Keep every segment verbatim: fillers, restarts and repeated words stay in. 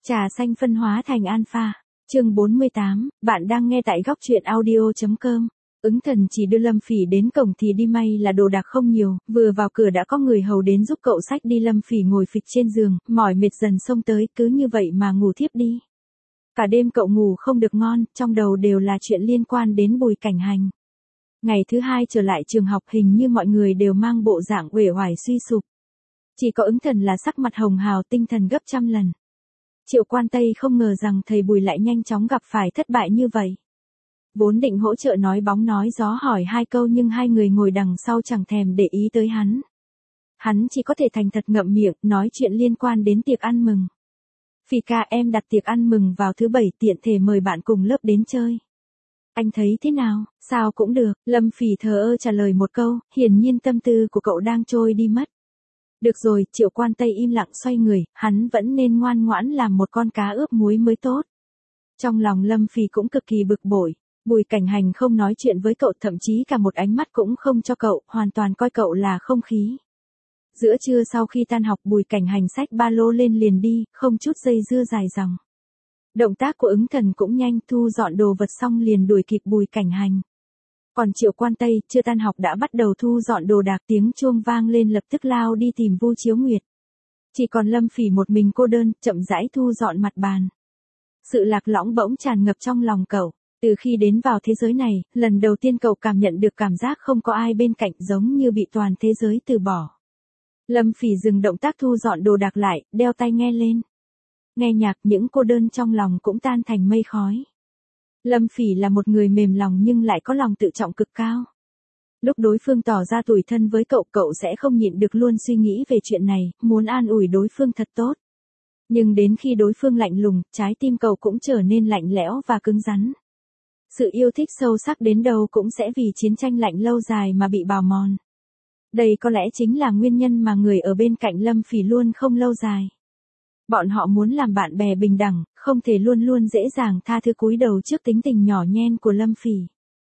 Trà xanh phân hóa thành alpha. Chương bốn mươi tám, bạn đang nghe tại góc truyện audio chấm com. Ứng Thần chỉ đưa Lâm Phỉ đến cổng thì đi may là đồ đạc không nhiều, vừa vào cửa đã có người hầu đến giúp cậu xách đi. Lâm Phỉ ngồi phịch trên giường, mỏi mệt dần xông tới, cứ như vậy mà ngủ thiếp đi. Cả đêm cậu ngủ không được ngon, trong đầu đều là chuyện liên quan đến Bùi Cảnh Hành. Ngày thứ hai trở lại trường học, hình như mọi người đều mang bộ dạng uể oải suy sụp. Chỉ có Ứng Thần là sắc mặt hồng hào, tinh thần gấp trăm lần. Triệu Quan Tây không ngờ rằng thầy Bùi lại nhanh chóng gặp phải thất bại như vậy. Vốn định hỗ trợ nói bóng nói gió hỏi hai câu nhưng hai người ngồi đằng sau chẳng thèm để ý tới hắn. Hắn chỉ có thể thành thật ngậm miệng, nói chuyện liên quan đến tiệc ăn mừng. Phỉ ca, em đặt tiệc ăn mừng vào thứ bảy, tiện thể mời bạn cùng lớp đến chơi. Anh thấy thế nào? Sao cũng được. Lâm Phỉ thờ ơ trả lời một câu, hiển nhiên tâm tư của cậu đang trôi đi mất. Được rồi, Triệu Quan Tây im lặng xoay người, hắn vẫn nên ngoan ngoãn làm một con cá ướp muối mới tốt. Trong lòng Lâm Phỉ cũng cực kỳ bực bội. Bùi Cảnh Hành không nói chuyện với cậu, thậm chí cả một ánh mắt cũng không cho cậu, hoàn toàn coi cậu là không khí. Giữa trưa sau khi tan học, Bùi Cảnh Hành xách ba lô lên liền đi, không chút dây dưa dài dòng. Động tác của Ứng Thần cũng nhanh, thu dọn đồ vật xong liền đuổi kịp Bùi Cảnh Hành. Còn Triệu Quan Tây, chưa tan học đã bắt đầu thu dọn đồ đạc, tiếng chuông vang lên lập tức lao đi tìm Vu Chiếu Nguyệt. Chỉ còn Lâm Phỉ một mình cô đơn, chậm rãi thu dọn mặt bàn. Sự lạc lõng bỗng tràn ngập trong lòng cậu. Từ khi đến vào thế giới này, lần đầu tiên cậu cảm nhận được cảm giác không có ai bên cạnh, giống như bị toàn thế giới từ bỏ. Lâm Phỉ dừng động tác thu dọn đồ đạc lại, đeo tai nghe lên. Nghe nhạc, những cô đơn trong lòng cũng tan thành mây khói. Lâm Phỉ là một người mềm lòng nhưng lại có lòng tự trọng cực cao. Lúc đối phương tỏ ra tủi thân với cậu, cậu sẽ không nhịn được luôn suy nghĩ về chuyện này, muốn an ủi đối phương thật tốt. Nhưng đến khi đối phương lạnh lùng, trái tim cậu cũng trở nên lạnh lẽo và cứng rắn. Sự yêu thích sâu sắc đến đâu cũng sẽ vì chiến tranh lạnh lâu dài mà bị bào mòn. Đây có lẽ chính là nguyên nhân mà người ở bên cạnh Lâm Phỉ luôn không lâu dài. Bọn họ muốn làm bạn bè bình đẳng, không thể luôn luôn dễ dàng tha thứ cúi đầu trước tính tình nhỏ nhen của Lâm Phỉ.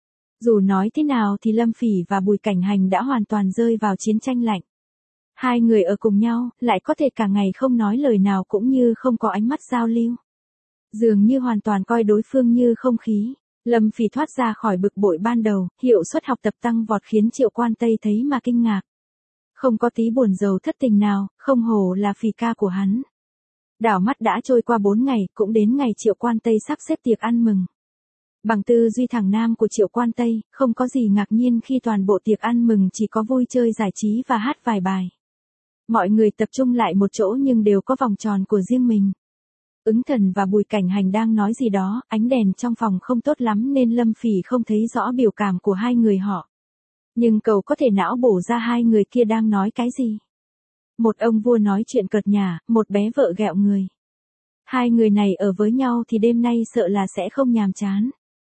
Dù nói thế nào thì Lâm Phỉ và Bùi Cảnh Hành đã hoàn toàn rơi vào chiến tranh lạnh. Hai người ở cùng nhau, lại có thể cả ngày không nói lời nào cũng như không có ánh mắt giao lưu. Dường như hoàn toàn coi đối phương như không khí. Lâm Phỉ thoát ra khỏi bực bội ban đầu, hiệu suất học tập tăng vọt khiến Triệu Quan Tây thấy mà kinh ngạc. Không có tí buồn rầu thất tình nào, không hổ là Phỉ ca của hắn. Đảo mắt đã trôi qua bốn ngày, cũng đến ngày Triệu Quan Tây sắp xếp tiệc ăn mừng. Bằng tư duy thẳng nam của Triệu Quan Tây, không có gì ngạc nhiên khi toàn bộ tiệc ăn mừng chỉ có vui chơi giải trí và hát vài bài. Mọi người tập trung lại một chỗ nhưng đều có vòng tròn của riêng mình. Ứng Thần và Bùi Cảnh Hành đang nói gì đó, ánh đèn trong phòng không tốt lắm nên Lâm Phỉ không thấy rõ biểu cảm của hai người họ. Nhưng cậu có thể não bổ ra hai người kia đang nói cái gì. Một ông vua nói chuyện cợt nhả, một bé vợ ghẹo người. Hai người này ở với nhau thì đêm nay sợ là sẽ không nhàm chán.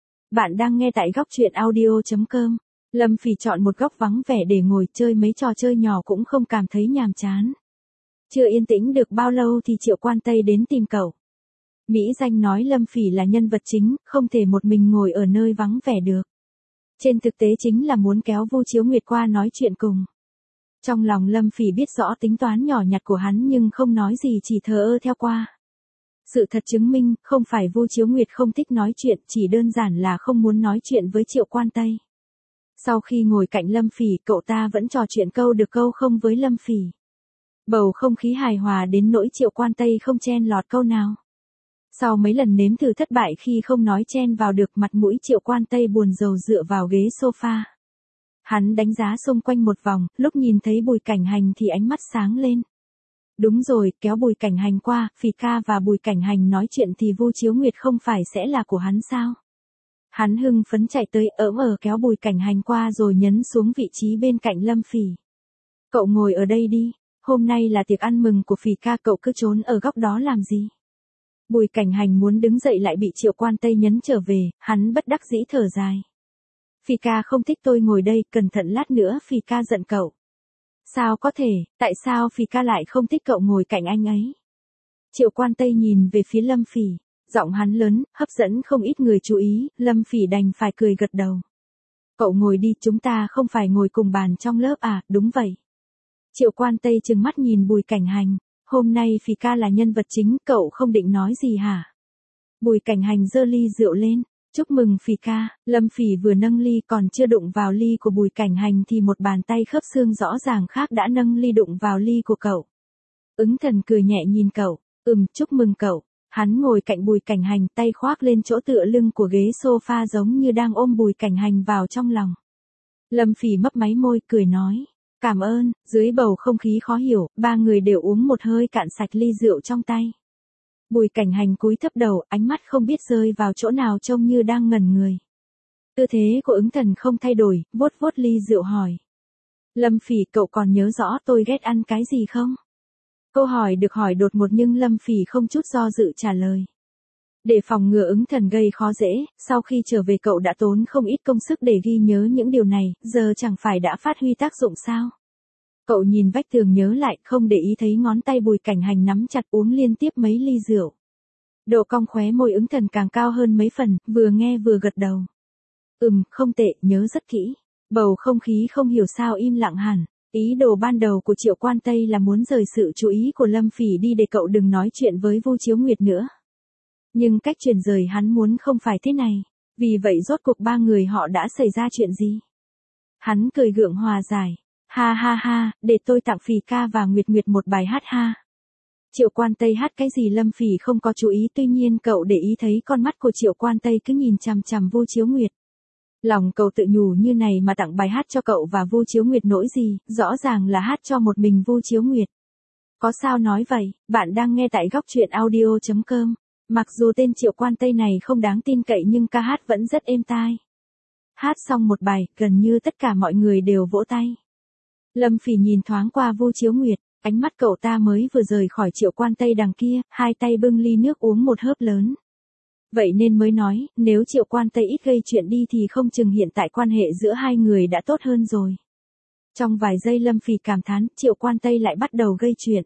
Bạn đang nghe tại góc truyện audio chấm com. Lâm Phỉ chọn một góc vắng vẻ để ngồi chơi mấy trò chơi nhỏ cũng không cảm thấy nhàm chán. Chưa yên tĩnh được bao lâu thì Triệu Quan Tây đến tìm cậu. Mỹ danh nói Lâm Phỉ là nhân vật chính, không thể một mình ngồi ở nơi vắng vẻ được. Trên thực tế chính là muốn kéo Vu Chiếu Nguyệt qua nói chuyện cùng. Trong lòng Lâm Phỉ biết rõ tính toán nhỏ nhặt của hắn nhưng không nói gì, chỉ thờ ơ theo qua. Sự thật chứng minh, không phải Vu Chiếu Nguyệt không thích nói chuyện, chỉ đơn giản là không muốn nói chuyện với Triệu Quan Tây. Sau khi ngồi cạnh Lâm Phỉ, cậu ta vẫn trò chuyện câu được câu không với Lâm Phỉ. Bầu không khí hài hòa đến nỗi Triệu Quan Tây không chen lọt câu nào. Sau mấy lần nếm thử thất bại khi không nói chen vào được, mặt mũi Triệu Quan Tây buồn rầu dựa vào ghế sofa. Hắn đánh giá xung quanh một vòng, lúc nhìn thấy Bùi Cảnh Hành thì ánh mắt sáng lên. Đúng rồi, kéo Bùi Cảnh Hành qua, Phỉ ca và Bùi Cảnh Hành nói chuyện thì Vu Chiếu Nguyệt không phải sẽ là của hắn sao? Hắn hưng phấn chạy tới ỡm ở kéo Bùi Cảnh Hành qua rồi nhấn xuống vị trí bên cạnh Lâm Phỉ. Cậu ngồi ở đây đi, hôm nay là tiệc ăn mừng của Phỉ ca, cậu cứ trốn ở góc đó làm gì? Bùi Cảnh Hành muốn đứng dậy lại bị Triệu Quan Tây nhấn trở về, hắn bất đắc dĩ thở dài. Phỉ ca không thích tôi ngồi đây, cẩn thận lát nữa Phỉ ca giận cậu. Sao có thể, tại sao Phỉ ca lại không thích cậu ngồi cạnh anh ấy? Triệu Quan Tây nhìn về phía Lâm Phỉ, giọng hắn lớn, hấp dẫn không ít người chú ý, Lâm Phỉ đành phải cười gật đầu. Cậu ngồi đi, chúng ta không phải ngồi cùng bàn trong lớp à, đúng vậy. Triệu Quan Tây trừng mắt nhìn Bùi Cảnh Hành, Hôm nay Phì ca là nhân vật chính, cậu không định nói gì hả? Bùi Cảnh Hành giơ ly rượu lên. Chúc mừng Phì ca. Lâm Phỉ vừa nâng ly còn chưa đụng vào ly của Bùi Cảnh Hành thì một bàn tay khớp xương rõ ràng khác đã nâng ly đụng vào ly của cậu. Ứng Thần cười nhẹ nhìn cậu. Ừm, chúc mừng cậu. Hắn ngồi cạnh Bùi Cảnh Hành, tay khoác lên chỗ tựa lưng của ghế sofa giống như đang ôm Bùi Cảnh Hành vào trong lòng. Lâm Phỉ mấp máy môi cười nói. Cảm ơn. Dưới bầu không khí khó hiểu, ba người đều uống một hơi cạn sạch ly rượu trong tay. Bùi Cảnh Hành cúi thấp đầu, ánh mắt không biết rơi vào chỗ nào trông như đang ngẩn người. Tư thế của Ứng Thần không thay đổi, vuốt vuốt ly rượu hỏi. Lâm Phỉ, cậu còn nhớ rõ tôi ghét ăn cái gì không? Câu hỏi được hỏi đột ngột nhưng Lâm Phỉ không chút do dự trả lời. Để phòng ngừa Ứng Thần gây khó dễ, sau khi trở về cậu đã tốn không ít công sức để ghi nhớ những điều này, giờ chẳng phải đã phát huy tác dụng sao? Cậu nhìn vách tường nhớ lại, không để ý thấy ngón tay Bùi Cảnh Hành nắm chặt uống liên tiếp mấy ly rượu. Độ cong khóe môi Ứng Thần càng cao hơn mấy phần, vừa nghe vừa gật đầu. Ừm, không tệ, nhớ rất kỹ. Bầu không khí không hiểu sao im lặng hẳn. Ý đồ ban đầu của Triệu Quan Tây là muốn rời sự chú ý của Lâm Phỉ đi để cậu đừng nói chuyện với Vu Chiếu Nguyệt nữa. Nhưng cách chuyển rời hắn muốn không phải thế này. Vì vậy rốt cuộc ba người họ đã xảy ra chuyện gì? Hắn cười gượng hòa giải. Ha ha ha, để tôi tặng Phì ca và Nguyệt Nguyệt một bài hát ha. Triệu Quan Tây hát cái gì Lâm Phỉ không có chú ý, tuy nhiên cậu để ý thấy con mắt của Triệu Quan Tây cứ nhìn chằm chằm Vu Chiếu Nguyệt. Lòng cậu tự nhủ như này mà tặng bài hát cho cậu và Vu Chiếu Nguyệt nỗi gì, rõ ràng là hát cho một mình Vu Chiếu Nguyệt. Có sao nói vậy, bạn đang nghe tại góc truyện audio chấm com. Mặc dù tên Triệu Quan Tây này không đáng tin cậy nhưng ca hát vẫn rất êm tai. Hát xong một bài, gần như tất cả mọi người đều vỗ tay. Lâm Phỉ nhìn thoáng qua Vu Chiếu Nguyệt, ánh mắt cậu ta mới vừa rời khỏi Triệu Quan Tây đằng kia, hai tay bưng ly nước uống một hớp lớn. Vậy nên mới nói, nếu Triệu Quan Tây ít gây chuyện đi thì không chừng hiện tại quan hệ giữa hai người đã tốt hơn rồi. Trong vài giây Lâm Phỉ cảm thán, Triệu Quan Tây lại bắt đầu gây chuyện.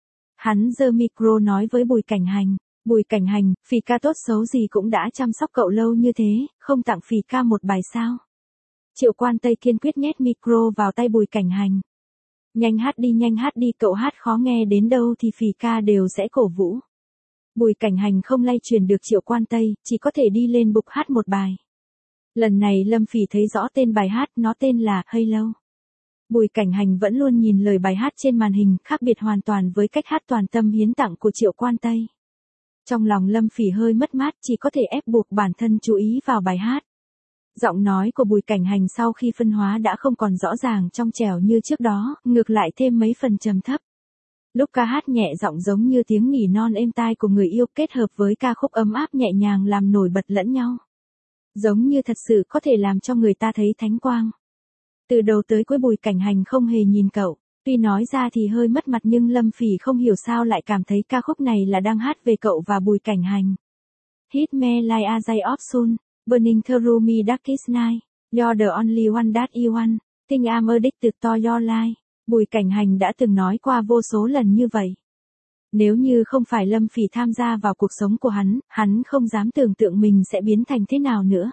Hắn giơ micro nói với Bùi Cảnh Hành. Bùi Cảnh Hành, Phì ca tốt xấu gì cũng đã chăm sóc cậu lâu như thế, không tặng Phì ca một bài sao? Triệu Quan Tây kiên quyết nhét micro vào tay Bùi Cảnh Hành. Nhanh hát đi, nhanh hát đi, cậu hát khó nghe đến đâu thì Phì ca đều sẽ cổ vũ. Bùi Cảnh Hành không lay truyền được Triệu Quan Tây, chỉ có thể đi lên bục hát một bài. Lần này Lâm Phỉ thấy rõ tên bài hát, nó tên là Hello. Bùi Cảnh Hành vẫn luôn nhìn lời bài hát trên màn hình, khác biệt hoàn toàn với cách hát toàn tâm hiến tặng của Triệu Quan Tây. Trong lòng Lâm Phỉ hơi mất mát, chỉ có thể ép buộc bản thân chú ý vào bài hát. Giọng nói của Bùi Cảnh Hành sau khi phân hóa đã không còn rõ ràng trong trẻo như trước đó, ngược lại thêm mấy phần trầm thấp. Lúc ca hát nhẹ giọng giống như tiếng nỉ non êm tai của người yêu kết hợp với ca khúc ấm áp nhẹ nhàng làm nổi bật lẫn nhau. Giống như thật sự có thể làm cho người ta thấy thánh quang. Từ đầu tới cuối Bùi Cảnh Hành không hề nhìn cậu, tuy nói ra thì hơi mất mặt nhưng Lâm Phỉ không hiểu sao lại cảm thấy ca khúc này là đang hát về cậu và Bùi Cảnh Hành. Hit me like a day of sun, burning through me darkest night, you're the only one that I want, think I'm addicted to your life. Bùi Cảnh Hành đã từng nói qua vô số lần như vậy. Nếu như không phải Lâm Phỉ tham gia vào cuộc sống của hắn, hắn không dám tưởng tượng mình sẽ biến thành thế nào nữa.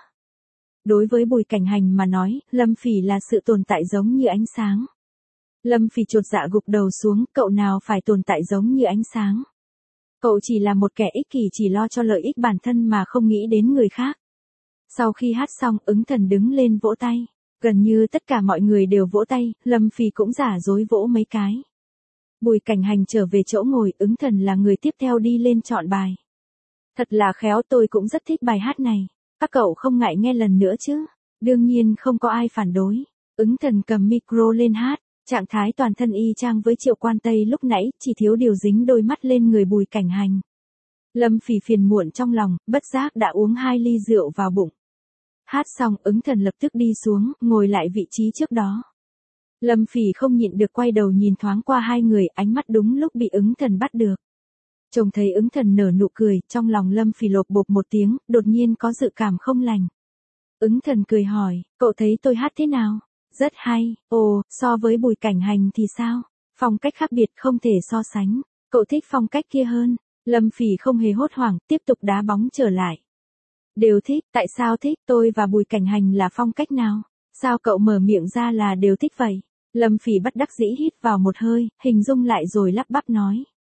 Đối với Bùi Cảnh Hành mà nói, Lâm Phỉ là sự tồn tại giống như ánh sáng. Lâm Phỉ chột dạ gục đầu xuống, cậu nào phải tồn tại giống như ánh sáng. Cậu chỉ là một kẻ ích kỷ chỉ lo cho lợi ích bản thân mà không nghĩ đến người khác. Sau khi hát xong, Ứng Thần đứng lên vỗ tay. Gần như tất cả mọi người đều vỗ tay, Lâm Phỉ cũng giả dối vỗ mấy cái. Bùi Cảnh Hành trở về chỗ ngồi, Ứng Thần là người tiếp theo đi lên chọn bài. Thật là khéo, tôi cũng rất thích bài hát này. Các cậu không ngại nghe lần nữa chứ? Đương nhiên không có ai phản đối. Ứng Thần cầm micro lên hát, trạng thái toàn thân y chang với Triệu Quan Tây lúc nãy, chỉ thiếu điều dính đôi mắt lên người Bùi Cảnh Hành. Lâm Phỉ phiền muộn trong lòng, bất giác đã uống hai ly rượu vào bụng. Hát xong, Ứng Thần lập tức đi xuống, ngồi lại vị trí trước đó. Lâm Phỉ không nhịn được quay đầu nhìn thoáng qua hai người, ánh mắt đúng lúc bị Ứng Thần bắt được. Trông thấy Ứng Thần nở nụ cười, trong lòng Lâm Phỉ lộp bộp một tiếng, đột nhiên có dự cảm không lành. Ứng Thần cười hỏi, cậu thấy tôi hát thế nào? Rất hay. Ồ, so với Bùi Cảnh Hành thì sao? Phong cách khác biệt không thể so sánh. Cậu thích phong cách kia hơn. Lâm Phỉ không hề hốt hoảng, tiếp tục đá bóng trở lại. Đều thích, tại sao thích? Tôi và Bùi Cảnh Hành là phong cách nào? Sao cậu mở miệng ra là đều thích vậy? Lâm Phỉ bất đắc dĩ hít vào một hơi, hình dung lại rồi lắp bắp nói.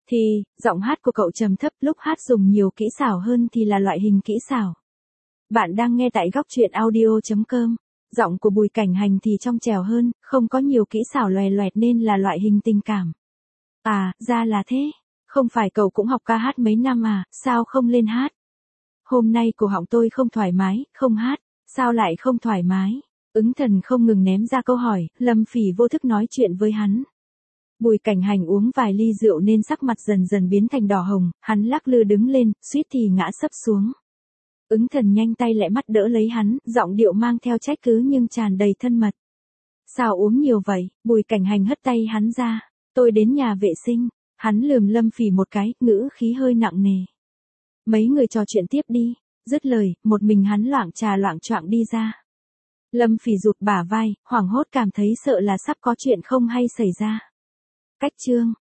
Thì, giọng hát của cậu trầm thấp, lúc hát dùng nhiều kỹ xảo hơn thì là loại hình kỹ xảo. Bạn đang nghe tại góc truyện audio.com. Giọng của Bùi Cảnh Hành thì trong trẻo hơn, không có nhiều kỹ xảo loè loẹt nên là loại hình tình cảm. À, ra là thế. Không phải cậu cũng học ca hát mấy năm à, sao không lên hát? Hôm nay cổ họng tôi không thoải mái, không hát, sao lại không thoải mái? Ứng Thần không ngừng ném ra câu hỏi, Lâm Phỉ vô thức nói chuyện với hắn. Bùi Cảnh Hành uống vài ly rượu nên sắc mặt dần dần biến thành đỏ hồng, hắn lắc lư đứng lên, suýt thì ngã sấp xuống. Ứng Thần nhanh tay lẹ mắt đỡ lấy hắn, giọng điệu mang theo trách cứ nhưng tràn đầy thân mật. Sao uống nhiều vậy? Bùi Cảnh Hành hất tay hắn ra. Tôi đến nhà vệ sinh. Hắn lườm Lâm Phỉ một cái, ngữ khí hơi nặng nề. Mấy người trò chuyện tiếp đi. Dứt lời, một mình hắn loạng trà loạng choạng đi ra. Lâm Phỉ rụt bả vai, hoảng hốt cảm thấy sợ là sắp có chuyện không hay xảy ra. Cách chương